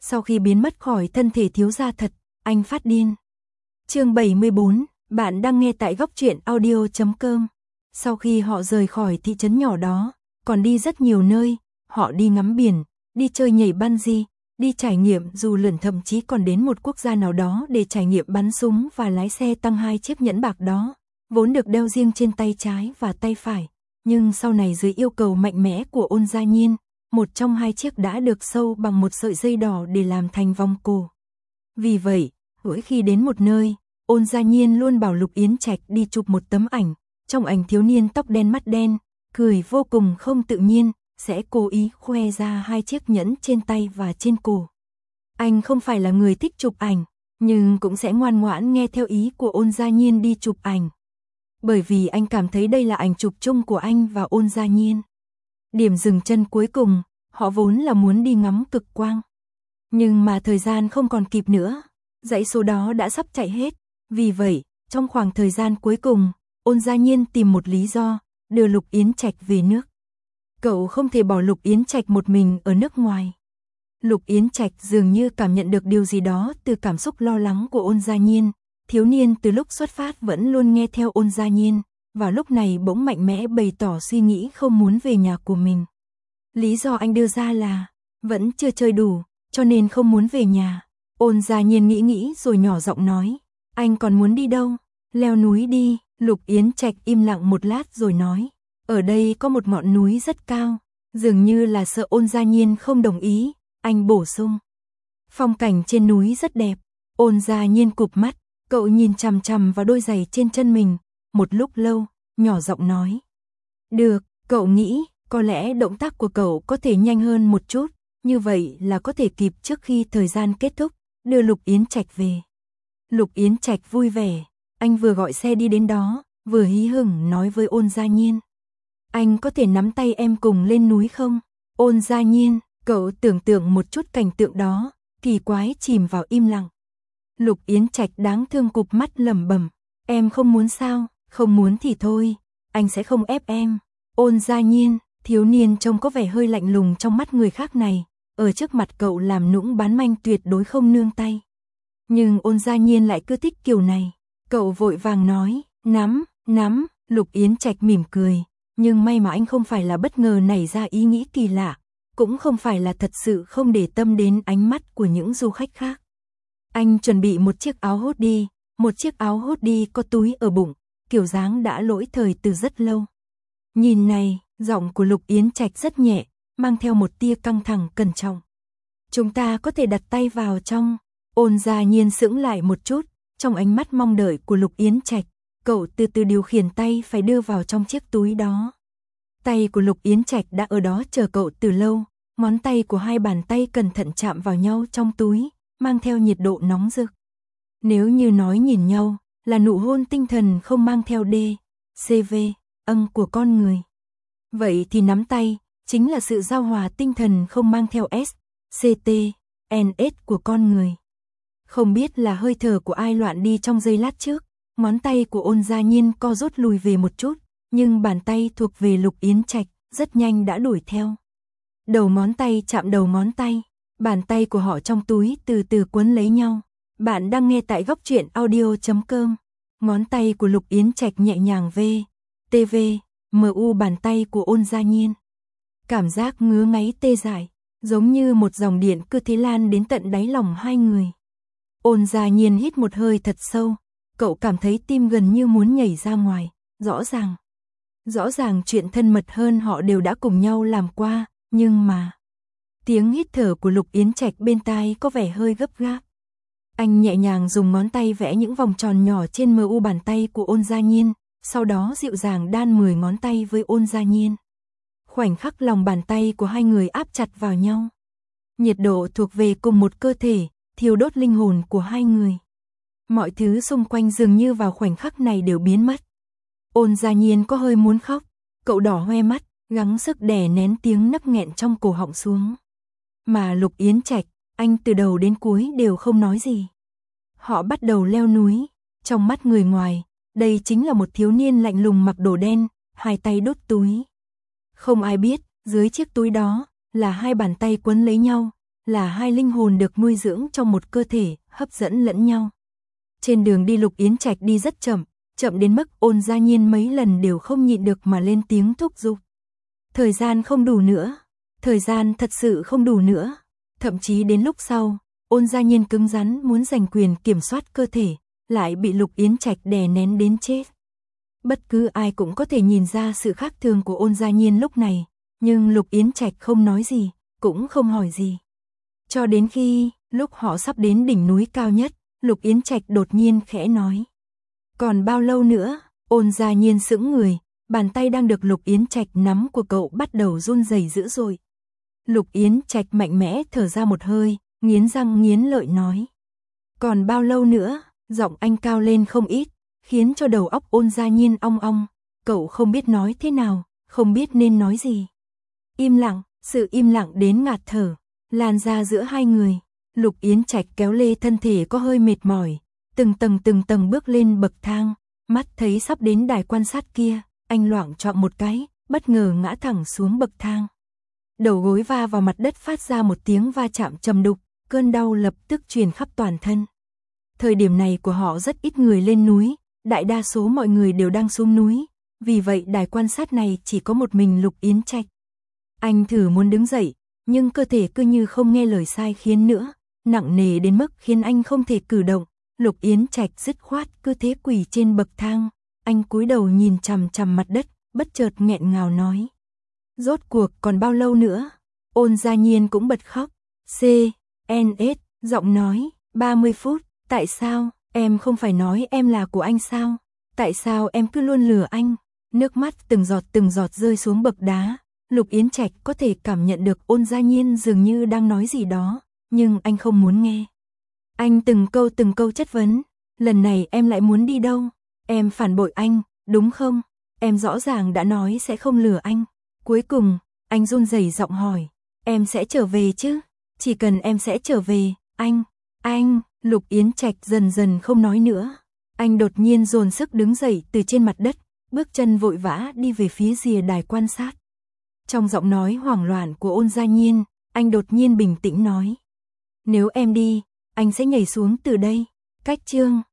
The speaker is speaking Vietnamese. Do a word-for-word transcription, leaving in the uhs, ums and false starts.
Sau khi biến mất khỏi thân thể thiếu gia thật, anh phát điên. Chương bảy mươi bốn, bạn đang nghe tại góc truyện audio chấm com. Sau khi họ rời khỏi thị trấn nhỏ đó, còn đi rất nhiều nơi, họ đi ngắm biển, đi chơi nhảy bungee, đi trải nghiệm dù lượn, thậm chí còn đến một quốc gia nào đó để trải nghiệm bắn súng và lái xe tăng. Hai chiếc nhẫn bạc đó vốn được đeo riêng trên tay trái và tay phải, nhưng sau này dưới yêu cầu mạnh mẽ của Ôn Gia Nhiên, một trong hai chiếc đã được sâu bằng một sợi dây đỏ để làm thành vòng cổ. Vì vậy, mỗi khi đến một nơi, Ôn Gia Nhiên luôn bảo Lục Yến Trạch đi chụp một tấm ảnh. Trong ảnh, thiếu niên tóc đen mắt đen, cười vô cùng không tự nhiên, sẽ cố ý khoe ra hai chiếc nhẫn trên tay và trên cổ. Anh không phải là người thích chụp ảnh, nhưng cũng sẽ ngoan ngoãn nghe theo ý của Ôn Gia Nhiên đi chụp ảnh. Bởi vì anh cảm thấy đây là ảnh chụp chung của anh và Ôn Gia Nhiên. Điểm dừng chân cuối cùng, họ vốn là muốn đi ngắm cực quang. Nhưng mà thời gian không còn kịp nữa, dãy số đó đã sắp chạy hết. Vì vậy, trong khoảng thời gian cuối cùng, Ôn Gia Nhiên tìm một lý do, đưa Lục Yến Trạch về nước. Cậu không thể bỏ Lục Yến Trạch một mình ở nước ngoài. Lục Yến Trạch dường như cảm nhận được điều gì đó từ cảm xúc lo lắng của Ôn Gia Nhiên. Thiếu niên từ lúc xuất phát vẫn luôn nghe theo Ôn Gia Nhiên, và lúc này bỗng mạnh mẽ bày tỏ suy nghĩ không muốn về nhà của mình. Lý do anh đưa ra là, vẫn chưa chơi đủ, cho nên không muốn về nhà. Ôn Gia Nhiên nghĩ nghĩ rồi nhỏ giọng nói, anh còn muốn đi đâu? Leo núi đi. Lục Yến Trạch im lặng một lát rồi nói, ở đây có một ngọn núi rất cao. Dường như là sợ Ôn Gia Nhiên không đồng ý, anh bổ sung, phong cảnh trên núi rất đẹp. Ôn Gia Nhiên cụp mắt, cậu nhìn chằm chằm vào đôi giày trên chân mình, một lúc lâu, nhỏ giọng nói, được. Cậu nghĩ, có lẽ động tác của cậu có thể nhanh hơn một chút, như vậy là có thể kịp trước khi thời gian kết thúc, đưa Lục Yến Trạch về. Lục Yến Trạch vui vẻ, anh vừa gọi xe đi đến đó, vừa hí hửng nói với Ôn Gia Nhiên, anh có thể nắm tay em cùng lên núi không? Ôn Gia Nhiên, cậu tưởng tượng một chút cảnh tượng đó, kỳ quái chìm vào im lặng. Lục Yến Trạch đáng thương cụp mắt lẩm bẩm, em không muốn sao? Không muốn thì thôi, anh sẽ không ép em. Ôn Gia Nhiên, thiếu niên trông có vẻ hơi lạnh lùng trong mắt người khác này, ở trước mặt cậu làm nũng bán manh tuyệt đối không nương tay. Nhưng Ôn Gia Nhiên lại cứ thích kiểu này, cậu vội vàng nói, nắm, nắm. Lục Yến Trạch mỉm cười, nhưng may mà anh không phải là bất ngờ nảy ra ý nghĩ kỳ lạ, cũng không phải là thật sự không để tâm đến ánh mắt của những du khách khác. Anh chuẩn bị một chiếc áo hoodie, một chiếc áo hoodie có túi ở bụng, kiểu dáng đã lỗi thời từ rất lâu. Nhìn này, giọng của Lục Yến Trạch rất nhẹ, mang theo một tia căng thẳng cẩn trọng. Chúng ta có thể đặt tay vào trong. Ôn Gia Nhiên sững lại một chút, trong ánh mắt mong đợi của Lục Yến Trạch, cậu từ từ điều khiển tay phải đưa vào trong chiếc túi đó. Tay của Lục Yến Trạch đã ở đó chờ cậu từ lâu, ngón tay của hai bàn tay cẩn thận chạm vào nhau trong túi, mang theo nhiệt độ nóng rực. Nếu như nói nhìn nhau, là nụ hôn tinh thần không mang theo D, C V, âng của con người. Vậy thì nắm tay, chính là sự giao hòa tinh thần không mang theo S, C T, N S của con người. Không biết là hơi thở của ai loạn đi trong giây lát trước, ngón tay của Ôn Gia Nhiên co rút lùi về một chút, nhưng bàn tay thuộc về Lục Yến Trạch, rất nhanh đã đuổi theo. Đầu ngón tay chạm đầu ngón tay, bàn tay của họ trong túi từ từ quấn lấy nhau. Bạn đang nghe tại góc truyện audio chấm com. Ngón tay của Lục Yến Trạch nhẹ nhàng V, T V, M U bàn tay của Ôn Gia Nhiên. Cảm giác ngứa ngáy tê dại, giống như một dòng điện cứ thế lan đến tận đáy lòng hai người. Ôn Gia Nhiên hít một hơi thật sâu, cậu cảm thấy tim gần như muốn nhảy ra ngoài, rõ ràng. Rõ ràng chuyện thân mật hơn họ đều đã cùng nhau làm qua, nhưng mà... Tiếng hít thở của Lục Yến Trạch bên tai có vẻ hơi gấp gáp. Anh nhẹ nhàng dùng ngón tay vẽ những vòng tròn nhỏ trên mu bàn tay của Ôn Gia Nhiên, sau đó dịu dàng đan mười ngón tay với Ôn Gia Nhiên. Khoảnh khắc lòng bàn tay của hai người áp chặt vào nhau. Nhiệt độ thuộc về cùng một cơ thể, thiêu đốt linh hồn của hai người. Mọi thứ xung quanh dường như vào khoảnh khắc này đều biến mất. Ôn Gia Nhiên có hơi muốn khóc, cậu đỏ hoe mắt, gắng sức đè nén tiếng nấc nghẹn trong cổ họng xuống. Mà Lục Yến Trạch, anh từ đầu đến cuối đều không nói gì. Họ bắt đầu leo núi, trong mắt người ngoài, đây chính là một thiếu niên lạnh lùng mặc đồ đen, hai tay đốt túi. Không ai biết, dưới chiếc túi đó, là hai bàn tay quấn lấy nhau, là hai linh hồn được nuôi dưỡng trong một cơ thể, hấp dẫn lẫn nhau. Trên đường đi Lục Yến Trạch đi rất chậm, chậm đến mức Ôn Gia Nhiên mấy lần đều không nhịn được mà lên tiếng thúc giục. Thời gian không đủ nữa, thời gian thật sự không đủ nữa. Thậm chí đến lúc sau, Ôn Gia Nhiên cứng rắn muốn giành quyền kiểm soát cơ thể, lại bị Lục Yến Trạch đè nén đến chết. Bất cứ ai cũng có thể nhìn ra sự khác thường của Ôn Gia Nhiên lúc này, nhưng Lục Yến Trạch không nói gì, cũng không hỏi gì. Cho đến khi, lúc họ sắp đến đỉnh núi cao nhất, Lục Yến Trạch đột nhiên khẽ nói. Còn bao lâu nữa? Ôn Gia Nhiên sững người, bàn tay đang được Lục Yến Trạch nắm của cậu bắt đầu run rẩy dữ dội. Lục Yến Trạch mạnh mẽ thở ra một hơi, nghiến răng nghiến lợi nói. Còn bao lâu nữa? Giọng anh cao lên không ít, khiến cho đầu óc Ôn Gia Nhiên ong ong. Cậu không biết nói thế nào, không biết nên nói gì. Im lặng, sự im lặng đến ngạt thở, lan ra giữa hai người. Lục Yến Trạch kéo lê thân thể có hơi mệt mỏi, từng tầng từng tầng bước lên bậc thang, mắt thấy sắp đến đài quan sát kia, anh loạng choạng một cái, bất ngờ ngã thẳng xuống bậc thang. Đầu gối va vào mặt đất phát ra một tiếng va chạm trầm đục, cơn đau lập tức truyền khắp toàn thân. Thời điểm này của họ rất ít người lên núi, đại đa số mọi người đều đang xuống núi, vì vậy đài quan sát này chỉ có một mình Lục Yến Trạch. Anh thử muốn đứng dậy, nhưng cơ thể cứ như không nghe lời sai khiến nữa, nặng nề đến mức khiến anh không thể cử động. Lục Yến Trạch dứt khoát cứ thế quỳ trên bậc thang, anh cúi đầu nhìn chằm chằm mặt đất, bất chợt nghẹn ngào nói. Rốt cuộc còn bao lâu nữa? Ôn Gia Nhiên cũng bật khóc. C, N S, giọng nói, ba mươi phút, tại sao, em không phải nói em là của anh sao? Tại sao em cứ luôn lừa anh? Nước mắt từng giọt từng giọt rơi xuống bậc đá, Lục Yến Trạch có thể cảm nhận được Ôn Gia Nhiên dường như đang nói gì đó, nhưng anh không muốn nghe. Anh từng câu từng câu chất vấn, lần này em lại muốn đi đâu? Em phản bội anh, đúng không? Em rõ ràng đã nói sẽ không lừa anh. Cuối cùng, anh run rẩy giọng hỏi, em sẽ trở về chứ? Chỉ cần em sẽ trở về, anh, anh, Lục Yến Trạch dần dần không nói nữa. Anh đột nhiên dồn sức đứng dậy từ trên mặt đất, bước chân vội vã đi về phía rìa đài quan sát. Trong giọng nói hoảng loạn của Ôn Gia Nhiên, anh đột nhiên bình tĩnh nói. Nếu em đi, anh sẽ nhảy xuống từ đây. Cách chương